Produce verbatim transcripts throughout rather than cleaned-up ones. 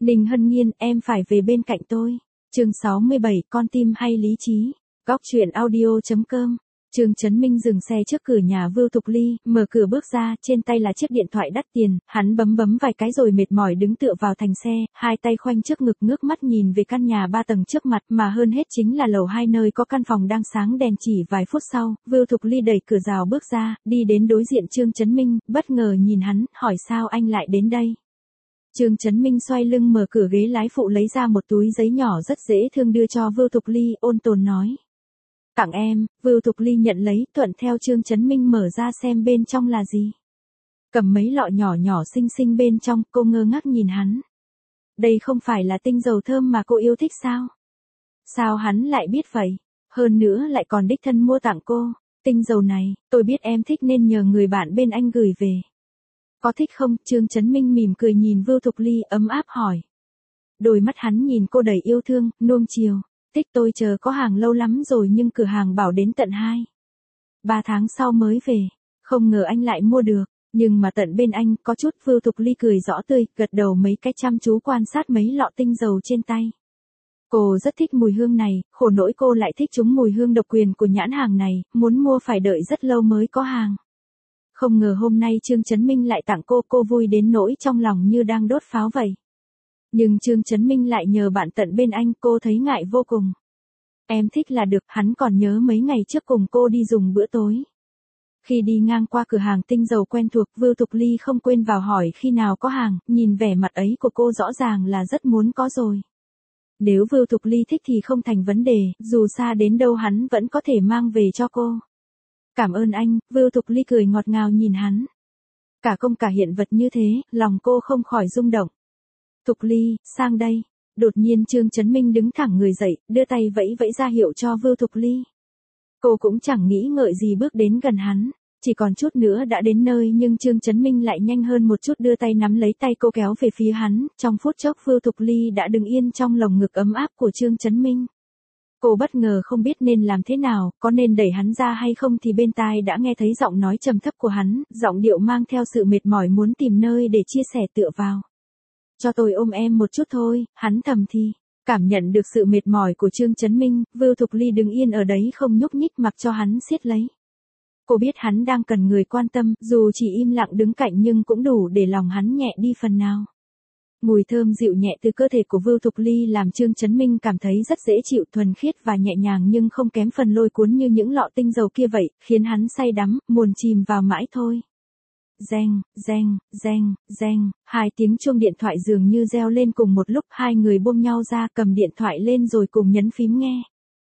Ninh Hân Nhiên, em phải về bên cạnh tôi. Chương sáu mươi bảy, con tim hay lý trí. Góc truyện audio chấm com. Trương Chấn Minh dừng xe trước cửa nhà Vưu Thục Ly, mở cửa bước ra, trên tay là chiếc điện thoại đắt tiền, hắn bấm bấm vài cái rồi mệt mỏi đứng tựa vào thành xe, hai tay khoanh trước ngực ngước mắt nhìn về căn nhà ba tầng trước mặt, mà hơn hết chính là lầu hai nơi có căn phòng đang sáng đèn. Chỉ vài phút sau, Vưu Thục Ly đẩy cửa rào bước ra, đi đến đối diện Trương Chấn Minh, bất ngờ nhìn hắn, hỏi sao anh lại đến đây. Trương Chấn Minh xoay lưng mở cửa ghế lái phụ lấy ra một túi giấy nhỏ rất dễ thương đưa cho Vưu Thục Ly, ôn tồn nói. Tặng em. Vưu Thục Ly nhận lấy, thuận theo Trương Chấn Minh mở ra xem bên trong là gì. Cầm mấy lọ nhỏ nhỏ xinh xinh bên trong, cô ngơ ngác nhìn hắn. Đây không phải là tinh dầu thơm mà cô yêu thích sao? Sao hắn lại biết vậy? Hơn nữa lại còn đích thân mua tặng cô. Tinh dầu này, tôi biết em thích nên nhờ người bạn bên anh gửi về. Có thích không? Trương Chấn Minh mỉm cười nhìn Vưu Thục Ly ấm áp hỏi. Đôi mắt hắn nhìn cô đầy yêu thương, nuông chiều. Thích, tôi chờ có hàng lâu lắm rồi nhưng cửa hàng bảo đến tận hai, ba tháng sau mới về. Không ngờ anh lại mua được, nhưng mà tận bên anh có chút. Vưu Thục Ly cười rõ tươi, gật đầu mấy cái chăm chú quan sát mấy lọ tinh dầu trên tay. Cô rất thích mùi hương này, khổ nỗi cô lại thích chúng mùi hương độc quyền của nhãn hàng này, muốn mua phải đợi rất lâu mới có hàng. Không ngờ hôm nay Trương Chấn Minh lại tặng cô, cô vui đến nỗi trong lòng như đang đốt pháo vậy. Nhưng Trương Chấn Minh lại nhờ bạn tận bên anh, cô thấy ngại vô cùng. Em thích là được, hắn còn nhớ mấy ngày trước cùng cô đi dùng bữa tối. Khi đi ngang qua cửa hàng tinh dầu quen thuộc, Vưu Thục Ly không quên vào hỏi khi nào có hàng, nhìn vẻ mặt ấy của cô rõ ràng là rất muốn có rồi. Nếu Vưu Thục Ly thích thì không thành vấn đề, dù xa đến đâu hắn vẫn có thể mang về cho cô. Cảm ơn anh. Vưu Thục Ly cười ngọt ngào nhìn hắn. Cả công cả hiện vật như thế, lòng cô không khỏi rung động. Thục Ly, sang đây. Đột nhiên Trương Chấn Minh đứng thẳng người dậy, đưa tay vẫy vẫy ra hiệu cho Vưu Thục Ly. Cô cũng chẳng nghĩ ngợi gì bước đến gần hắn. Chỉ còn chút nữa đã đến nơi nhưng Trương Chấn Minh lại nhanh hơn một chút đưa tay nắm lấy tay cô kéo về phía hắn. Trong phút chốc Vưu Thục Ly đã đứng yên trong lồng ngực ấm áp của Trương Chấn Minh. Cô bất ngờ không biết nên làm thế nào, có nên đẩy hắn ra hay không thì bên tai đã nghe thấy giọng nói trầm thấp của hắn, giọng điệu mang theo sự mệt mỏi muốn tìm nơi để chia sẻ tựa vào. Cho tôi ôm em một chút thôi, hắn thầm thì. Cảm nhận được sự mệt mỏi của Trương Chấn Minh, Vưu Thục Ly đứng yên ở đấy không nhúc nhích mặc cho hắn siết lấy. Cô biết hắn đang cần người quan tâm, dù chỉ im lặng đứng cạnh nhưng cũng đủ để lòng hắn nhẹ đi phần nào. Mùi thơm dịu nhẹ từ cơ thể của Vưu Thục Ly làm Trương Chấn Minh cảm thấy rất dễ chịu, thuần khiết và nhẹ nhàng nhưng không kém phần lôi cuốn như những lọ tinh dầu kia vậy, khiến hắn say đắm, buồn chìm vào mãi thôi. Reng, reng, reng, reng, hai tiếng chuông điện thoại dường như reo lên cùng một lúc, hai người buông nhau ra cầm điện thoại lên rồi cùng nhấn phím nghe.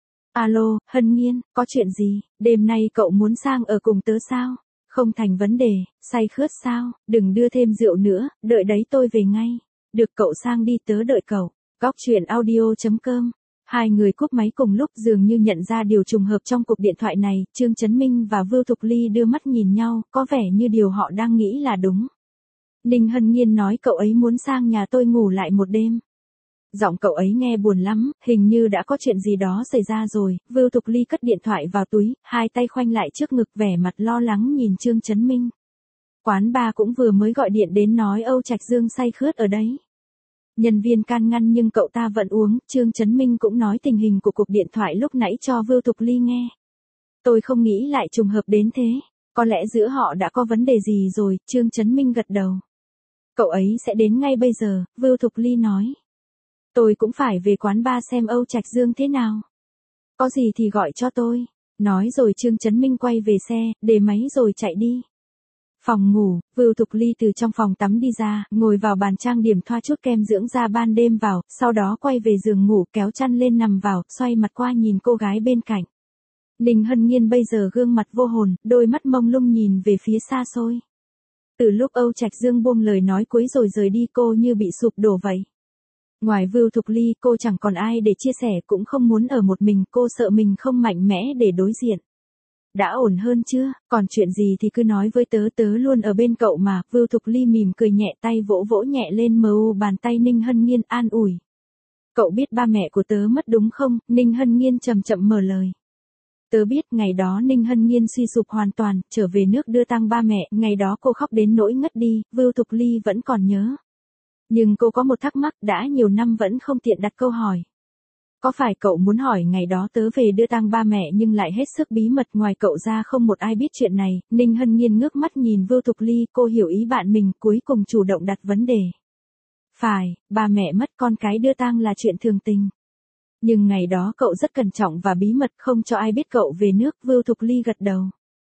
Alo, Hân Nhiên, có chuyện gì? Đêm nay cậu muốn sang ở cùng tớ sao? Không thành vấn đề. Say khướt sao? Đừng đưa thêm rượu nữa, đợi đấy tôi về ngay. Được, cậu sang đi, tớ đợi cậu. Góc truyện audio chấm com. Hai người cúp máy cùng lúc, dường như nhận ra điều trùng hợp trong cuộc điện thoại này, Trương Chấn Minh và Vưu Thục Ly đưa mắt nhìn nhau, có vẻ như điều họ đang nghĩ là đúng. Ninh Hân Nhiên nói cậu ấy muốn sang nhà tôi ngủ lại một đêm. Giọng cậu ấy nghe buồn lắm, hình như đã có chuyện gì đó xảy ra rồi. Vưu Thục Ly cất điện thoại vào túi, hai tay khoanh lại trước ngực vẻ mặt lo lắng nhìn Trương Chấn Minh. Quán bar cũng vừa mới gọi điện đến nói Âu Trạch Dương say khướt ở đấy. Nhân viên can ngăn nhưng cậu ta vẫn uống. Trương Chấn Minh cũng nói tình hình của cuộc điện thoại lúc nãy cho Vưu Thục Ly nghe. Tôi không nghĩ lại trùng hợp đến thế. Có lẽ giữa họ đã có vấn đề gì rồi. Trương Chấn Minh gật đầu. Cậu ấy sẽ đến ngay bây giờ. Vưu Thục Ly nói. Tôi cũng phải về quán bar xem Âu Trạch Dương thế nào. Có gì thì gọi cho tôi. Nói rồi Trương Chấn Minh quay về xe, để máy rồi chạy đi. Phòng ngủ, Vưu Thục Ly từ trong phòng tắm đi ra, ngồi vào bàn trang điểm thoa chút kem dưỡng da ban đêm vào, sau đó quay về giường ngủ kéo chăn lên nằm vào, xoay mặt qua nhìn cô gái bên cạnh. Ninh Hân Nhiên bây giờ gương mặt vô hồn, đôi mắt mông lung nhìn về phía xa xôi. Từ lúc Âu Trạch Dương buông lời nói cuối rồi rời đi cô như bị sụp đổ vậy. Ngoài Vưu Thục Ly cô chẳng còn ai để chia sẻ, cũng không muốn ở một mình, cô sợ mình không mạnh mẽ để đối diện. Đã ổn hơn chưa? Còn chuyện gì thì cứ nói với tớ, tớ luôn ở bên cậu mà. Vưu Thục Ly mỉm cười nhẹ, tay vỗ vỗ nhẹ lên mờ u bàn tay Ninh Hân Nhiên, an ủi. Cậu biết ba mẹ của tớ mất đúng không? Ninh Hân Nhiên chậm chậm mở lời. Tớ biết, ngày đó Ninh Hân Nhiên suy sụp hoàn toàn, trở về nước đưa tang ba mẹ, ngày đó cô khóc đến nỗi ngất đi, Vưu Thục Ly vẫn còn nhớ. Nhưng cô có một thắc mắc đã nhiều năm vẫn không tiện đặt câu hỏi. Có phải cậu muốn hỏi ngày đó tớ về đưa tang ba mẹ nhưng lại hết sức bí mật, ngoài cậu ra không một ai biết chuyện này? Ninh Hân Nhiên ngước mắt nhìn Vưu Thục Ly, cô hiểu ý bạn mình, cuối cùng chủ động đặt vấn đề. Phải, ba mẹ mất, con cái đưa tang là chuyện thường tình. Nhưng ngày đó cậu rất cẩn trọng và bí mật, không cho ai biết cậu về nước. Vưu Thục Ly gật đầu.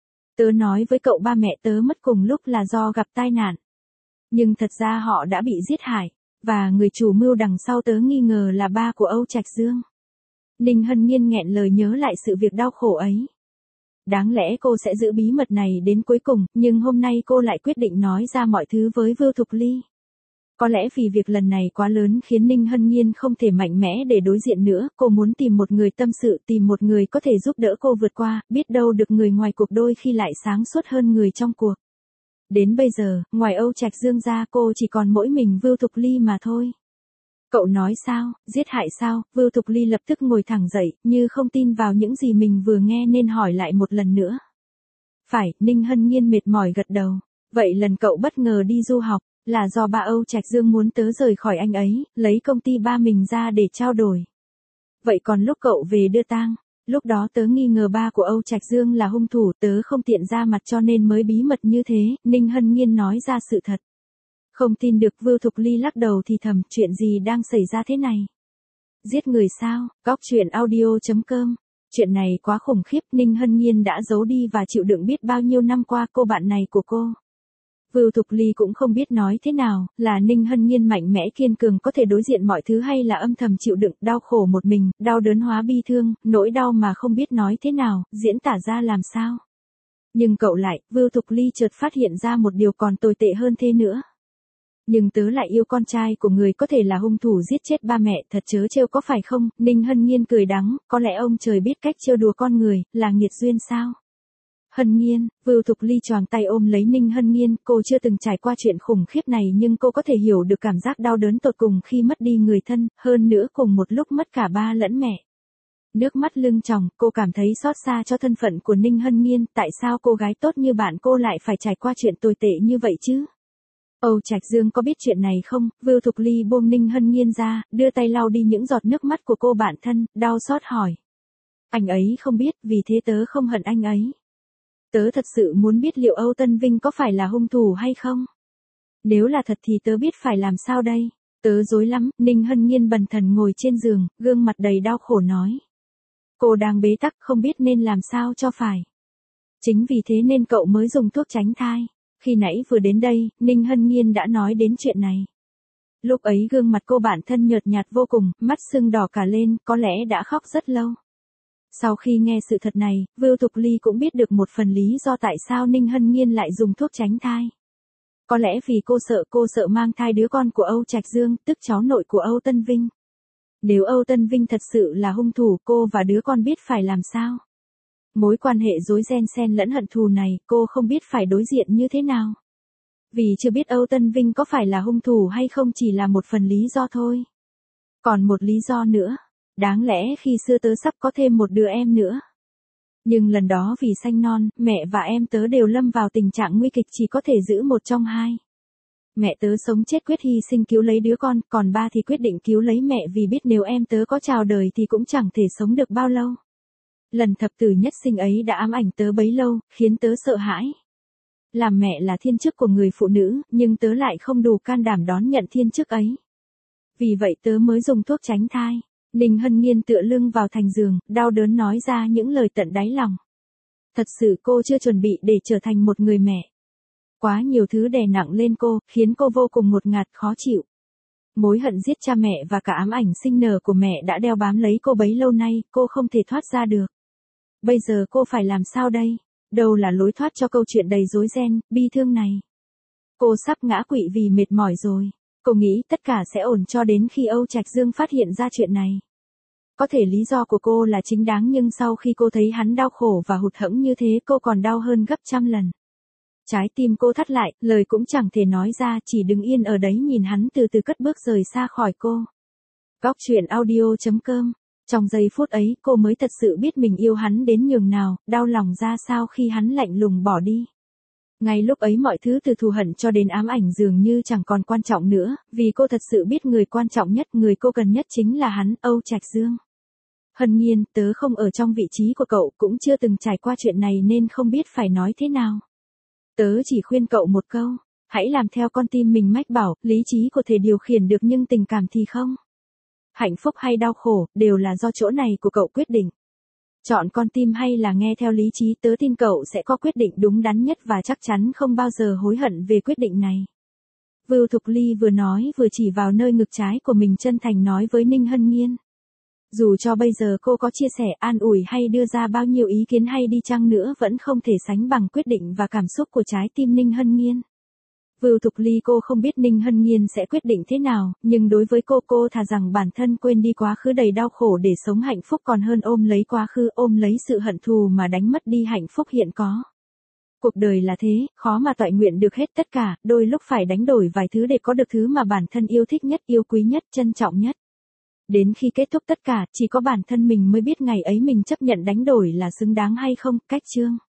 Tớ nói với cậu ba mẹ tớ mất cùng lúc là do gặp tai nạn. Nhưng thật ra họ đã bị giết hại. Và người chủ mưu đằng sau tớ nghi ngờ là ba của Âu Trạch Dương. Ninh Hân Nhiên nghẹn lời nhớ lại sự việc đau khổ ấy. Đáng lẽ cô sẽ giữ bí mật này đến cuối cùng, nhưng hôm nay cô lại quyết định nói ra mọi thứ với Vưu Thục Ly. Có lẽ vì việc lần này quá lớn khiến Ninh Hân Nhiên không thể mạnh mẽ để đối diện nữa, cô muốn tìm một người tâm sự, tìm một người có thể giúp đỡ cô vượt qua, biết đâu được người ngoài cuộc đôi khi lại sáng suốt hơn người trong cuộc. Đến bây giờ, ngoài Âu Trạch Dương ra cô chỉ còn mỗi mình Vưu Thục Ly mà thôi. Cậu nói sao, giết hại sao? Vưu Thục Ly lập tức ngồi thẳng dậy, như không tin vào những gì mình vừa nghe nên hỏi lại một lần nữa. Phải, Ninh Hân Nhiên mệt mỏi gật đầu. Vậy lần cậu bất ngờ đi du học, là do ba Âu Trạch Dương muốn tớ rời khỏi anh ấy, lấy công ty ba mình ra để trao đổi. Vậy còn lúc cậu về đưa tang, lúc đó tớ nghi ngờ ba của Âu Trạch Dương là hung thủ, tớ không tiện ra mặt cho nên mới bí mật như thế. Ninh Hân Nhiên nói ra sự thật. Không tin được. Vưu Thục Ly lắc đầu thì thầm, chuyện gì đang xảy ra thế này? Giết người sao? Góc truyện audio chấm com. Chuyện này quá khủng khiếp, Ninh Hân Nhiên đã giấu đi và chịu đựng biết bao nhiêu năm qua cô bạn này của cô. Vưu Thục Ly cũng không biết nói thế nào, là Ninh Hân Nhiên mạnh mẽ kiên cường có thể đối diện mọi thứ hay là âm thầm chịu đựng, đau khổ một mình, đau đớn hóa bi thương, nỗi đau mà không biết nói thế nào, diễn tả ra làm sao. Nhưng cậu lại, Vưu Thục Ly chợt phát hiện ra một điều còn tồi tệ hơn thế nữa. Nhưng tớ lại yêu con trai của người có thể là hung thủ giết chết ba mẹ, thật trớ trêu có phải không? Ninh Hân Nhiên cười đắng, có lẽ ông trời biết cách trêu đùa con người, là nghiệt duyên sao? Hân Nhiên, Vưu Thục Ly choàng tay ôm lấy Ninh Hân Nhiên, cô chưa từng trải qua chuyện khủng khiếp này nhưng cô có thể hiểu được cảm giác đau đớn tột cùng khi mất đi người thân, hơn nữa cùng một lúc mất cả ba lẫn mẹ. Nước mắt lưng tròng, cô cảm thấy xót xa cho thân phận của Ninh Hân Nhiên, tại sao cô gái tốt như bạn cô lại phải trải qua chuyện tồi tệ như vậy chứ? Âu Trạch Dương có biết chuyện này không? Vưu Thục Ly buông Ninh Hân Nhiên ra, đưa tay lau đi những giọt nước mắt của cô bạn thân, đau xót hỏi. Anh ấy không biết, vì thế tớ không hận anh ấy. Tớ thật sự muốn biết liệu Âu Tân Vinh có phải là hung thủ hay không? Nếu là thật thì tớ biết phải làm sao đây? Tớ rối lắm. Ninh Hân Nhiên bần thần ngồi trên giường, gương mặt đầy đau khổ nói. Cô đang bế tắc không biết nên làm sao cho phải. Chính vì thế nên cậu mới dùng thuốc tránh thai. Khi nãy vừa đến đây, Ninh Hân Nhiên đã nói đến chuyện này. Lúc ấy gương mặt cô bạn thân nhợt nhạt vô cùng, mắt sưng đỏ cả lên, có lẽ đã khóc rất lâu. Sau khi nghe sự thật này, Vưu Thục Ly cũng biết được một phần lý do tại sao Ninh Hân Nhiên lại dùng thuốc tránh thai. Có lẽ vì cô sợ cô sợ mang thai đứa con của Âu Trạch Dương, tức cháu nội của Âu Tân Vinh. Nếu Âu Tân Vinh thật sự là hung thủ, cô và đứa con biết phải làm sao? Mối quan hệ rối ren xen lẫn hận thù này, cô không biết phải đối diện như thế nào. Vì chưa biết Âu Tân Vinh có phải là hung thủ hay không chỉ là một phần lý do thôi. Còn một lý do nữa. Đáng lẽ khi xưa tớ sắp có thêm một đứa em nữa. Nhưng lần đó vì sanh non, mẹ và em tớ đều lâm vào tình trạng nguy kịch, chỉ có thể giữ một trong hai. Mẹ tớ sống chết quyết hy sinh cứu lấy đứa con, còn ba thì quyết định cứu lấy mẹ vì biết nếu em tớ có chào đời thì cũng chẳng thể sống được bao lâu. Lần thập tử nhất sinh ấy đã ám ảnh tớ bấy lâu, khiến tớ sợ hãi. Làm mẹ là thiên chức của người phụ nữ, nhưng tớ lại không đủ can đảm đón nhận thiên chức ấy. Vì vậy tớ mới dùng thuốc tránh thai. Ninh Hân Nhiên tựa lưng vào thành giường, đau đớn nói ra những lời tận đáy lòng. Thật sự cô chưa chuẩn bị để trở thành một người mẹ. Quá nhiều thứ đè nặng lên cô, khiến cô vô cùng ngột ngạt khó chịu. Mối hận giết cha mẹ và cả ám ảnh sinh nở của mẹ đã đeo bám lấy cô bấy lâu nay, cô không thể thoát ra được. Bây giờ cô phải làm sao đây? Đâu là lối thoát cho câu chuyện đầy rối ren, bi thương này? Cô sắp ngã quỵ vì mệt mỏi rồi. Cô nghĩ tất cả sẽ ổn cho đến khi Âu Trạch Dương phát hiện ra chuyện này. Có thể lý do của cô là chính đáng nhưng sau khi cô thấy hắn đau khổ và hụt hẫng như thế cô còn đau hơn gấp trăm lần. Trái tim cô thắt lại, lời cũng chẳng thể nói ra, chỉ đứng yên ở đấy nhìn hắn từ từ cất bước rời xa khỏi cô. Góc truyện audio chấm com. Trong giây phút ấy cô mới thật sự biết mình yêu hắn đến nhường nào, đau lòng ra sao khi hắn lạnh lùng bỏ đi. Ngay lúc ấy mọi thứ từ thù hận cho đến ám ảnh dường như chẳng còn quan trọng nữa, vì cô thật sự biết người quan trọng nhất, người cô cần nhất chính là hắn, Âu Trạch Dương. Hân Nhiên, tớ không ở trong vị trí của cậu, cũng chưa từng trải qua chuyện này nên không biết phải nói thế nào. Tớ chỉ khuyên cậu một câu, hãy làm theo con tim mình mách bảo, lý trí có thể điều khiển được nhưng tình cảm thì không. Hạnh phúc hay đau khổ, đều là do chỗ này của cậu quyết định. Chọn con tim hay là nghe theo lý trí, tớ tin cậu sẽ có quyết định đúng đắn nhất và chắc chắn không bao giờ hối hận về quyết định này. Vưu Thục Ly vừa nói vừa chỉ vào nơi ngực trái của mình, chân thành nói với Ninh Hân Nhiên. Dù cho bây giờ cô có chia sẻ, an ủi hay đưa ra bao nhiêu ý kiến hay đi chăng nữa vẫn không thể sánh bằng quyết định và cảm xúc của trái tim Ninh Hân Nhiên. Vưu Thục Ly cô không biết Ninh Hân Nhiên sẽ quyết định thế nào, nhưng đối với cô, cô thà rằng bản thân quên đi quá khứ đầy đau khổ để sống hạnh phúc còn hơn ôm lấy quá khứ, ôm lấy sự hận thù mà đánh mất đi hạnh phúc hiện có. Cuộc đời là thế, khó mà toại nguyện được hết tất cả, đôi lúc phải đánh đổi vài thứ để có được thứ mà bản thân yêu thích nhất, yêu quý nhất, trân trọng nhất. Đến khi kết thúc tất cả, chỉ có bản thân mình mới biết ngày ấy mình chấp nhận đánh đổi là xứng đáng hay không. Cách chương